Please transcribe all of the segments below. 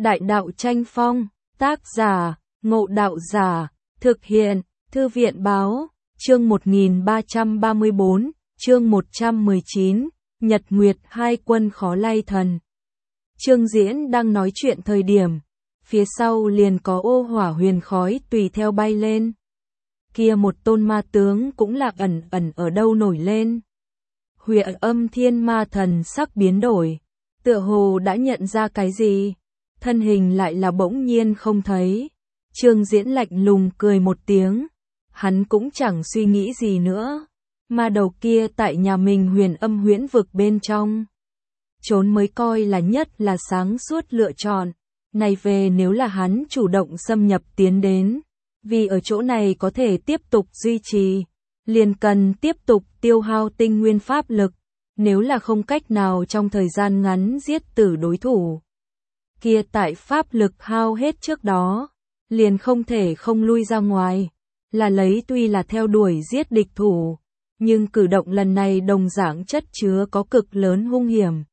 Đại đạo tranh phong, tác giả, Ngộ Đạo Giả, thực hiện, Thư viện báo, chương 1334, chương 119, Nhật Nguyệt hai quân khó lay thần. Trương Diễn đang nói chuyện thời điểm, phía sau liền có ô hỏa huyền khói tùy theo bay lên. Kia một tôn ma tướng cũng là ẩn ẩn ở đâu nổi lên. Huệ Âm Thiên Ma Thần sắc biến đổi, tựa hồ đã nhận ra cái gì, thân hình lại là bỗng nhiên không thấy. Trương Diễn lạnh lùng cười một tiếng, hắn cũng chẳng suy nghĩ gì nữa. Ma đầu kia tại nhà mình Huyền Âm huyễn vực bên trong, trốn mới coi là nhất là sáng suốt lựa chọn. Này về nếu là hắn chủ động xâm nhập tiến đến, vì ở chỗ này có thể tiếp tục duy trì, liền cần tiếp tục tiêu hao tinh nguyên pháp lực, nếu là không cách nào trong thời gian ngắn giết tử đối thủ, kia tại pháp lực hao hết trước đó, liền không thể không lui ra ngoài, là lấy tuy là theo đuổi giết địch thủ, nhưng cử động lần này đồng dạng chất chứa có cực lớn hung hiểm.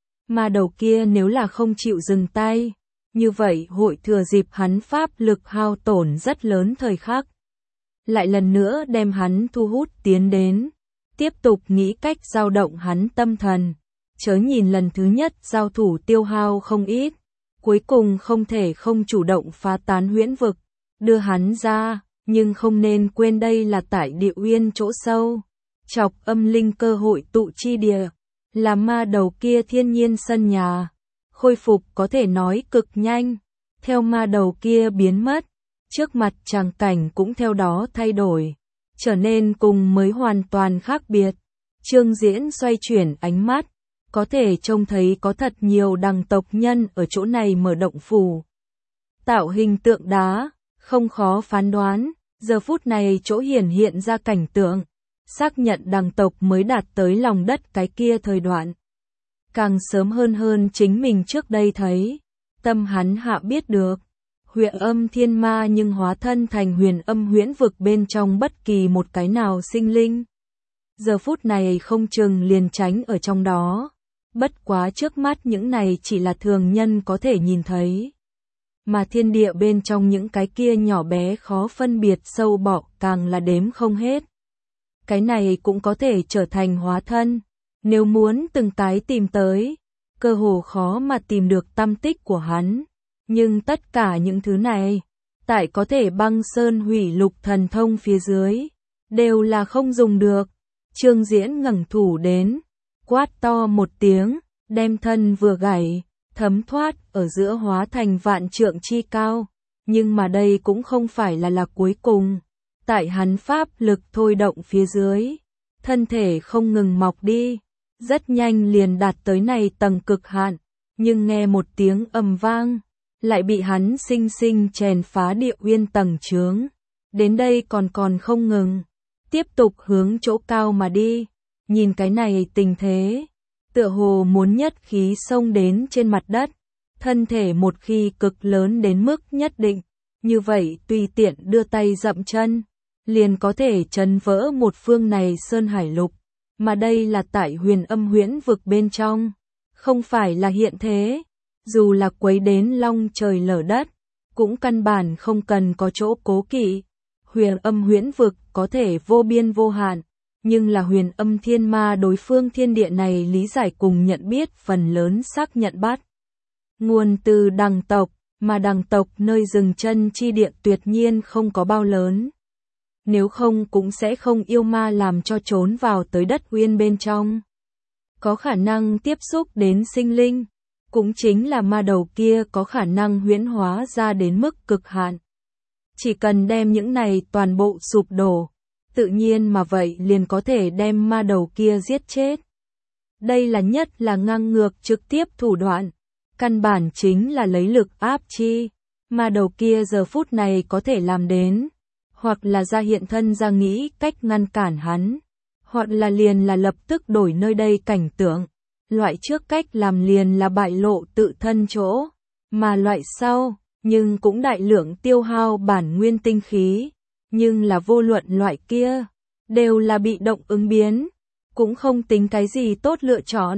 Mà đầu kia nếu là không chịu dừng tay, như vậy hội thừa dịp hắn pháp lực hao tổn rất lớn thời khắc, lại lần nữa đem hắn thu hút tiến đến, tiếp tục nghĩ cách dao động hắn tâm thần, chớ nhìn lần thứ nhất giao thủ tiêu hao không ít, cuối cùng không thể không chủ động phá tán huyễn vực, đưa hắn ra, nhưng không nên quên đây là tại địa uyên chỗ sâu, chọc âm linh cơ hội tụ chi địa, là ma đầu kia thiên nhiên sân nhà. Khôi phục có thể nói cực nhanh, theo ma đầu kia biến mất, trước mặt tràng cảnh cũng theo đó thay đổi, trở nên cùng mới hoàn toàn khác biệt. Trương Diễn xoay chuyển ánh mắt, có thể trông thấy có thật nhiều đằng tộc nhân ở chỗ này mở động phủ. Tạo hình tượng đá, không khó phán đoán, giờ phút này chỗ hiện ra cảnh tượng, xác nhận đằng tộc mới đạt tới lòng đất cái kia thời đoạn. Càng sớm hơn chính mình trước đây thấy, tâm hắn hạ biết được, Huệ Âm Thiên Ma nhưng hóa thân thành Huyền Âm huyễn vực bên trong bất kỳ một cái nào sinh linh. Giờ phút này không chừng liền tránh ở trong đó, bất quá trước mắt những này chỉ là thường nhân có thể nhìn thấy. Mà thiên địa bên trong những cái kia nhỏ bé khó phân biệt sâu bọ càng là đếm không hết. Cái này cũng có thể trở thành hóa thân. Nếu muốn từng cái tìm tới, cơ hồ khó mà tìm được tăm tích của hắn. Nhưng tất cả những thứ này, tại có thể băng sơn hủy lục thần thông phía dưới, đều là không dùng được. Trương Diễn ngẩng thủ đến, quát to một tiếng, đem thân vừa gảy, thấm thoát ở giữa hóa thành vạn trượng chi cao. Nhưng mà đây cũng không phải là cuối cùng. Tại hắn pháp lực thôi động phía dưới, thân thể không ngừng mọc đi. Rất nhanh liền đạt tới này tầng cực hạn, nhưng nghe một tiếng ầm vang, lại bị hắn sinh sinh chèn phá địa uyên tầng chướng. Đến đây còn không ngừng, tiếp tục hướng chỗ cao mà đi. Nhìn cái này tình thế, tựa hồ muốn nhất khí xông đến trên mặt đất, thân thể một khi cực lớn đến mức nhất định, như vậy tùy tiện đưa tay dậm chân, liền có thể chấn vỡ một phương này sơn hải lục. Mà đây là tại Huyền Âm huyễn vực bên trong, không phải là hiện thế, dù là quấy đến long trời lở đất, cũng căn bản không cần có chỗ cố kỵ. Huyền Âm huyễn vực có thể vô biên vô hạn, nhưng là Huyền Âm Thiên Ma đối phương thiên địa này lý giải cùng nhận biết phần lớn xác nhận bắt. Nguồn từ đằng tộc, mà đằng tộc nơi dừng chân chi địa tuyệt nhiên không có bao lớn. Nếu không cũng sẽ không yêu ma làm cho trốn vào tới đất uyên bên trong. Có khả năng tiếp xúc đến sinh linh, cũng chính là ma đầu kia có khả năng huyễn hóa ra đến mức cực hạn. Chỉ cần đem những này toàn bộ sụp đổ, tự nhiên mà vậy liền có thể đem ma đầu kia giết chết. Đây là nhất là ngang ngược trực tiếp thủ đoạn, căn bản chính là lấy lực áp chi. Ma đầu kia giờ phút này có thể làm đến, hoặc là ra hiện thân ra nghĩ cách ngăn cản hắn, hoặc là liền là lập tức đổi nơi đây cảnh tượng. Loại trước cách làm liền là bại lộ tự thân chỗ, mà loại sau, nhưng cũng đại lượng tiêu hao bản nguyên tinh khí, nhưng là vô luận loại kia, đều là bị động ứng biến, cũng không tính cái gì tốt lựa chọn.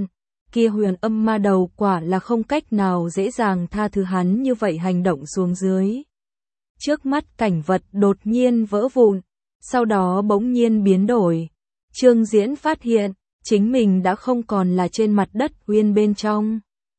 kia huyền âm ma đầu quả là không cách nào dễ dàng tha thứ hắn như vậy hành động xuống dưới. Trước mắt cảnh vật đột nhiên vỡ vụn, sau đó bỗng nhiên biến đổi. Trương Diễn phát hiện, chính mình đã không còn là trên mặt đất uyên bên trong,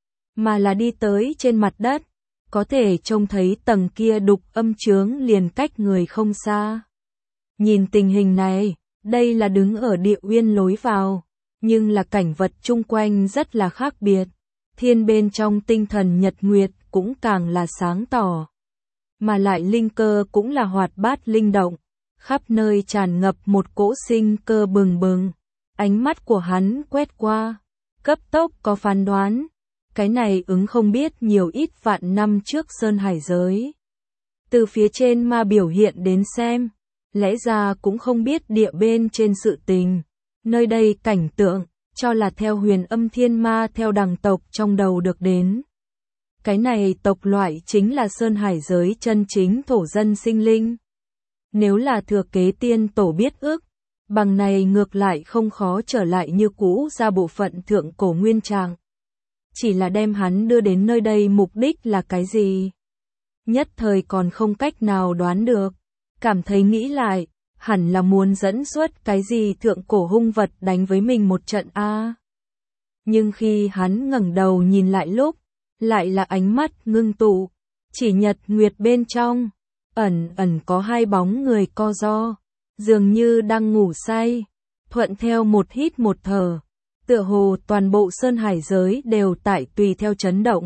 mà là đi tới trên mặt đất, có thể trông thấy tầng kia đục âm chướng liền cách người không xa. Nhìn tình hình này, đây là đứng ở địa uyên lối vào, nhưng là cảnh vật chung quanh rất là khác biệt. Thiên bên trong tinh thần nhật nguyệt cũng càng là sáng tỏ, mà lại linh cơ cũng là hoạt bát linh động, khắp nơi tràn ngập một cỗ sinh cơ bừng bừng. Ánh mắt của hắn quét qua, cấp tốc có phán đoán, cái này ứng không biết nhiều ít vạn năm trước sơn hải giới. Từ phía trên ma biểu hiện đến xem, lẽ ra cũng không biết địa bên trên sự tình, nơi đây cảnh tượng, cho là theo huyền âm thiên ma theo đằng tộc trong đầu được đến. Cái này tộc loại chính là sơn hải giới chân chính thổ dân sinh linh. Nếu là thừa kế tiên tổ biết ước, bằng này ngược lại không khó trở lại như cũ ra bộ phận thượng cổ nguyên trạng. Chỉ là đem hắn đưa đến nơi đây mục đích là cái gì? Nhất thời còn không cách nào đoán được, cảm thấy nghĩ lại, hẳn là muốn dẫn xuất cái gì thượng cổ hung vật đánh với mình một trận a. Nhưng khi hắn ngẩng đầu nhìn lại lúc, lại là ánh mắt ngưng tụ, chỉ nhật nguyệt bên trong, ẩn ẩn có hai bóng người co ro, dường như đang ngủ say, thuận theo một hít một thở, tựa hồ toàn bộ sơn hải giới đều tại tùy theo chấn động.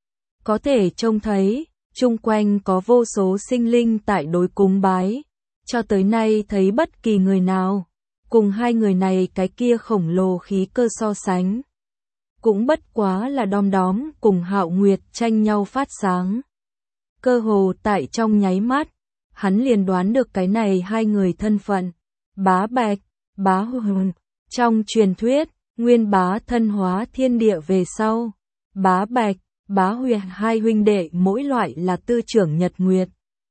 Có thể trông thấy, chung quanh có vô số sinh linh tại đối cúng bái, cho tới nay thấy bất kỳ người nào, cùng hai người này cái kia khổng lồ khí cơ so sánh. Cũng bất quá là đom đóm cùng Hạo Nguyệt tranh nhau phát sáng. Cơ hồ tại trong nháy mắt, hắn liền đoán được cái này hai người thân phận. Bá Bạch, Bá Huyền. Trong truyền thuyết, nguyên bá thân hóa thiên địa về sau. Bá Bạch, Bá Huyền hai huynh đệ mỗi loại là tư trưởng nhật nguyệt.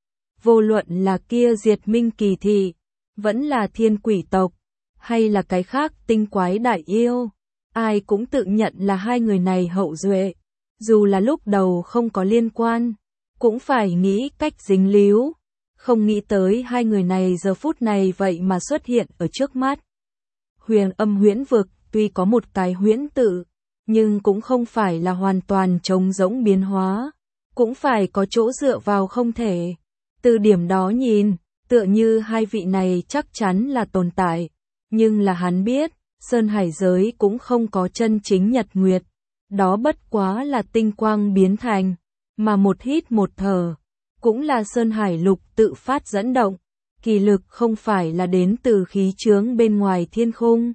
Vô luận là kia diệt minh kỳ thị, vẫn là thiên quỷ tộc, hay là cái khác tinh quái đại yêu. Ai cũng tự nhận là hai người này hậu duệ, dù là lúc đầu không có liên quan, cũng phải nghĩ cách dính líu, không nghĩ tới hai người này giờ phút này vậy mà xuất hiện ở trước mắt. Huyền âm huyễn vực tuy có một cái huyễn tự, nhưng cũng không phải là hoàn toàn trống rỗng biến hóa, cũng phải có chỗ dựa vào không thể. Từ điểm đó nhìn, tựa như hai vị này chắc chắn là tồn tại, nhưng là hắn biết, sơn hải giới cũng không có chân chính nhật nguyệt, đó bất quá là tinh quang biến thành, mà một hít một thở, cũng là sơn hải lục tự phát dẫn động, kỳ lực không phải là đến từ khí chướng bên ngoài thiên khung.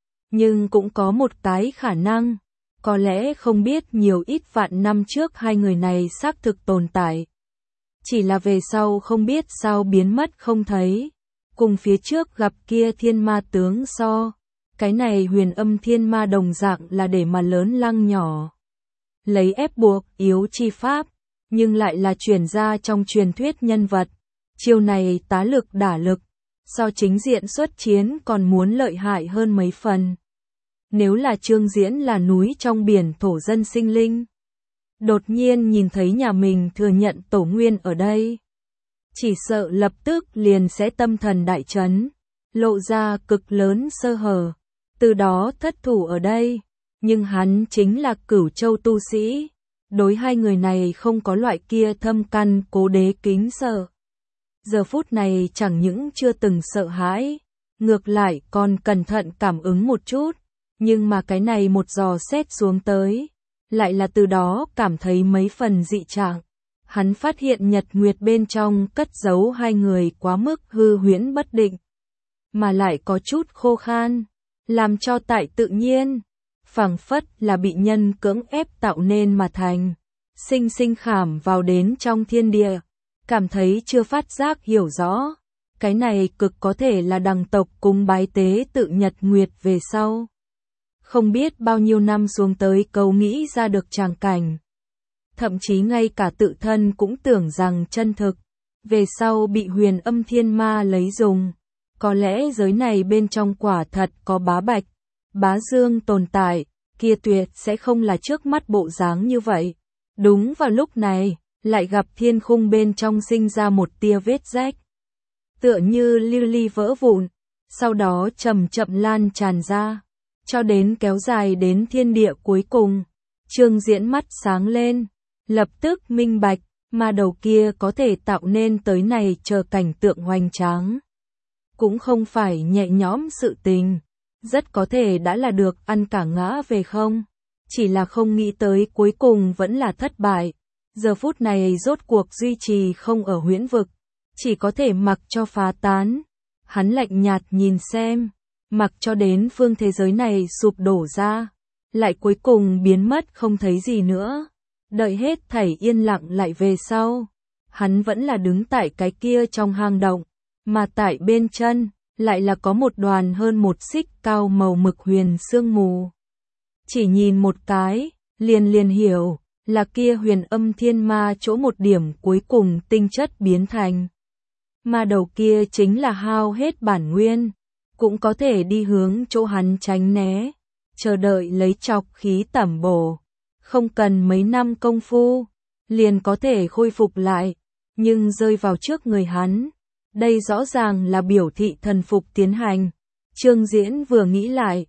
Nhưng cũng có một cái khả năng, có lẽ không biết nhiều ít vạn năm trước hai người này xác thực tồn tại. Chỉ là về sau không biết sao biến mất không thấy, cùng phía trước gặp kia thiên ma tướng so. Cái này huyền âm thiên ma đồng dạng là để mà lớn lăng nhỏ. Lấy ép buộc yếu chi pháp, nhưng lại là truyền ra trong truyền thuyết nhân vật. Chiêu này tá lực đả lực, so chính diện xuất chiến còn muốn lợi hại hơn mấy phần. Nếu là Trương Diễn là núi trong biển thổ dân sinh linh, đột nhiên nhìn thấy nhà mình thừa nhận tổ nguyên ở đây, chỉ sợ lập tức liền sẽ tâm thần đại chấn, lộ ra cực lớn sơ hở. Từ đó thất thủ ở đây, nhưng hắn chính là Cửu Châu tu sĩ, đối hai người này không có loại kia thâm căn cố đế kính sợ. Giờ phút này chẳng những chưa từng sợ hãi, ngược lại còn cẩn thận cảm ứng một chút, nhưng mà cái này một dò xét xuống tới, lại là từ đó cảm thấy mấy phần dị trạng. Hắn phát hiện nhật nguyệt bên trong cất giấu hai người quá mức hư huyễn bất định, mà lại có chút khô khan, làm cho tại tự nhiên, phảng phất là bị nhân cưỡng ép tạo nên mà thành, sinh sinh khảm vào đến trong thiên địa, cảm thấy chưa phát giác hiểu rõ, cái này cực có thể là đằng tộc cúng bái tế tự nhật nguyệt về sau. Không biết bao nhiêu năm xuống tới cầu nghĩ ra được tràng cảnh. Thậm chí ngay cả tự thân cũng tưởng rằng chân thực, về sau bị huyền âm thiên ma lấy dùng. Có lẽ giới này bên trong quả thật có Bá Bạch, Bá Dương tồn tại, kia tuyệt sẽ không là trước mắt bộ dáng như vậy. Đúng vào lúc này, lại gặp thiên khung bên trong sinh ra một tia vết rách. Tựa như lưu ly vỡ vụn, sau đó chậm chậm lan tràn ra, cho đến kéo dài đến thiên địa cuối cùng. Trương Diễn mắt sáng lên, lập tức minh bạch, ma đầu kia có thể tạo nên tới này chờ cảnh tượng hoành tráng. Cũng không phải nhẹ nhõm sự tình, rất có thể đã là được ăn cả ngã về không. Chỉ là không nghĩ tới cuối cùng vẫn là thất bại. Giờ phút này rốt cuộc duy trì không ở huyễn vực, chỉ có thể mặc cho phá tán. Hắn lạnh nhạt nhìn xem, mặc cho đến phương thế giới này sụp đổ ra, lại cuối cùng biến mất không thấy gì nữa. Đợi hết thảy yên lặng lại về sau, hắn vẫn là đứng tại cái kia trong hang động, mà tại bên chân lại là có một đoàn hơn một xích cao màu mực huyền sương mù. Chỉ nhìn một cái, liền hiểu, là kia huyền âm thiên ma chỗ một điểm cuối cùng tinh chất biến thành. Ma đầu kia chính là hao hết bản nguyên, cũng có thể đi hướng chỗ hắn tránh né, chờ đợi lấy trọc khí tẩm bổ. Không cần mấy năm công phu, liền có thể khôi phục lại, nhưng rơi vào trước người hắn. Đây rõ ràng là biểu thị thần phục tiến hành. Trương Diễn vừa nghĩ lại,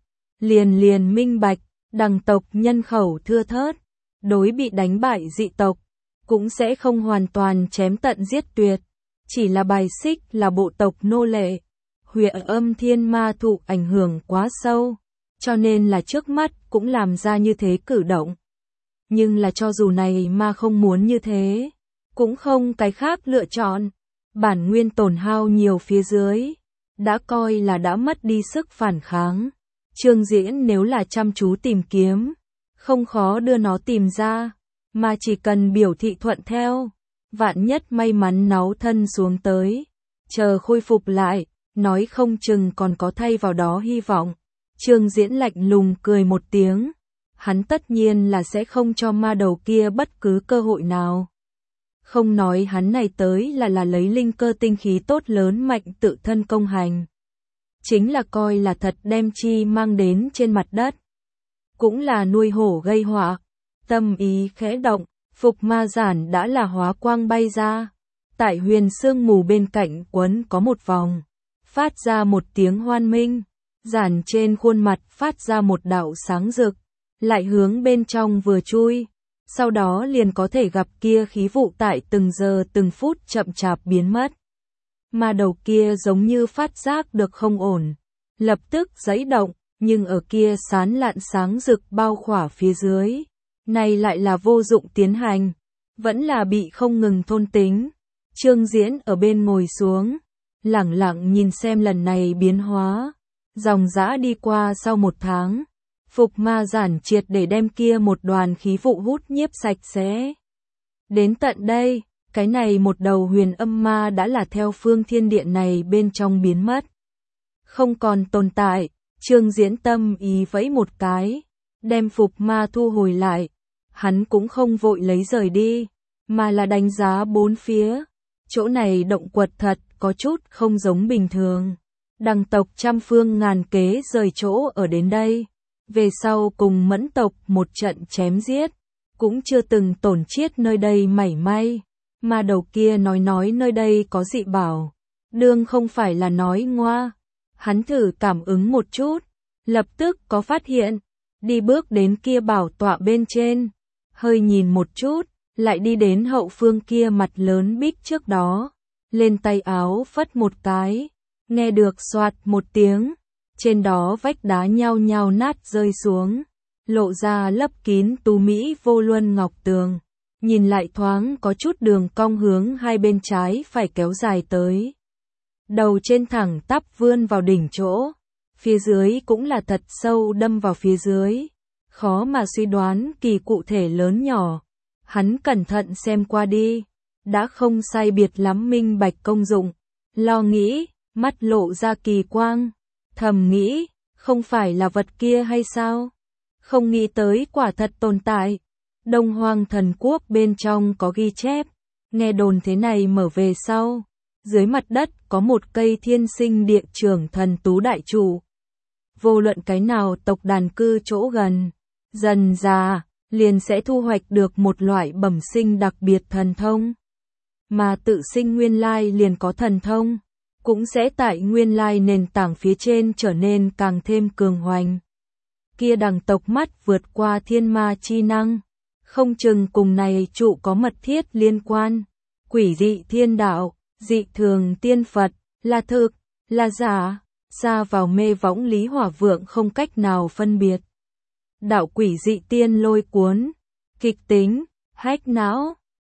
liền minh bạch, đằng tộc nhân khẩu thưa thớt, đối bị đánh bại dị tộc, cũng sẽ không hoàn toàn chém tận giết tuyệt, chỉ là bài xích là bộ tộc nô lệ. Huyền âm thiên ma thụ ảnh hưởng quá sâu, cho nên là trước mắt cũng làm ra như thế cử động. Nhưng là cho dù này ma không muốn như thế, cũng không cái khác lựa chọn. Bản nguyên tổn hao nhiều phía dưới, đã coi là đã mất đi sức phản kháng. Trương Diễn nếu là chăm chú tìm kiếm, không khó đưa nó tìm ra, mà chỉ cần biểu thị thuận theo, vạn nhất may mắn náu thân xuống tới, chờ khôi phục lại, nói không chừng còn có thay vào đó hy vọng. Trương Diễn lạnh lùng cười một tiếng, hắn tất nhiên là sẽ không cho ma đầu kia bất cứ cơ hội nào. Không nói hắn này tới là lấy linh cơ tinh khí tốt lớn mạnh tự thân công hành. Chính là coi là thật đem chi mang đến trên mặt đất. Cũng là nuôi hổ gây họa. Tâm ý khẽ động, phục ma giản đã là hóa quang bay ra. Tại huyền sương mù bên cạnh quấn có một vòng. Phát ra một tiếng hoan minh. Giản trên khuôn mặt phát ra một đạo sáng rực. Lại hướng bên trong vừa chui. Sau đó liền có thể gặp kia khí vụ tại từng giờ từng phút chậm chạp biến mất. Ma đầu kia giống như phát giác được không ổn, lập tức giãy động, nhưng ở kia sán lạn sáng rực bao khỏa phía dưới, này lại là vô dụng tiến hành, vẫn là bị không ngừng thôn tính. Trương Diễn ở bên ngồi xuống, lẳng lặng nhìn xem lần này biến hóa, dòng dã đi qua sau một tháng. Phục ma giản triệt để đem kia một đoàn khí vụ hút nhiếp sạch sẽ. Đến tận đây, cái này một đầu huyền âm ma đã là theo phương thiên địa này bên trong biến mất. Không còn tồn tại, Trương Diễn tâm ý vẫy một cái, đem phục ma thu hồi lại. Hắn cũng không vội lấy rời đi, mà là đánh giá bốn phía. Chỗ này động quật thật có chút không giống bình thường. Đằng tộc trăm phương ngàn kế rời chỗ ở đến đây. Về sau cùng Mẫn tộc một trận chém giết, cũng chưa từng tổn chiết nơi đây mảy may. Mà đầu kia nói nơi đây có dị bảo, đương không phải là nói ngoa. Hắn thử cảm ứng một chút, lập tức có phát hiện, đi bước đến kia bảo tọa bên trên, hơi nhìn một chút, lại đi đến hậu phương kia mặt lớn bích trước đó, lên tay áo phất một cái, nghe được xoạt một tiếng. Trên đó vách đá nhao nhao nát rơi xuống, lộ ra lấp kín tú mỹ vô luân ngọc tường, nhìn lại thoáng có chút đường cong hướng hai bên trái phải kéo dài tới. Đầu trên thẳng tắp vươn vào đỉnh chỗ, phía dưới cũng là thật sâu đâm vào phía dưới, khó mà suy đoán kỳ cụ thể lớn nhỏ. Hắn cẩn thận xem qua đi, đã không sai biệt lắm minh bạch công dụng, lo nghĩ, mắt lộ ra kỳ quang. Thầm nghĩ, không phải là vật kia hay sao? Không nghĩ tới quả thật tồn tại. Đông Hoang Thần Quốc bên trong có ghi chép, nghe đồn thế này mở về sau. Dưới mặt đất có một cây thiên sinh địa trưởng thần tú đại trụ. Vô luận cái nào tộc đàn cư chỗ gần, dần già, liền sẽ thu hoạch được một loại bẩm sinh đặc biệt thần thông. Mà tự sinh nguyên lai liền có thần thông, cũng sẽ tại nguyên lai nền tảng phía trên trở nên càng thêm cường hoành. Kia đằng tộc mắt vượt qua thiên ma chi năng, không chừng cùng này trụ có mật thiết liên quan. Quỷ dị thiên đạo, dị thường tiên Phật, là thực, là giả, xa vào mê võng Lý Hỏa Vượng không cách nào phân biệt. Đạo quỷ dị tiên lôi cuốn, kịch tính, hách não,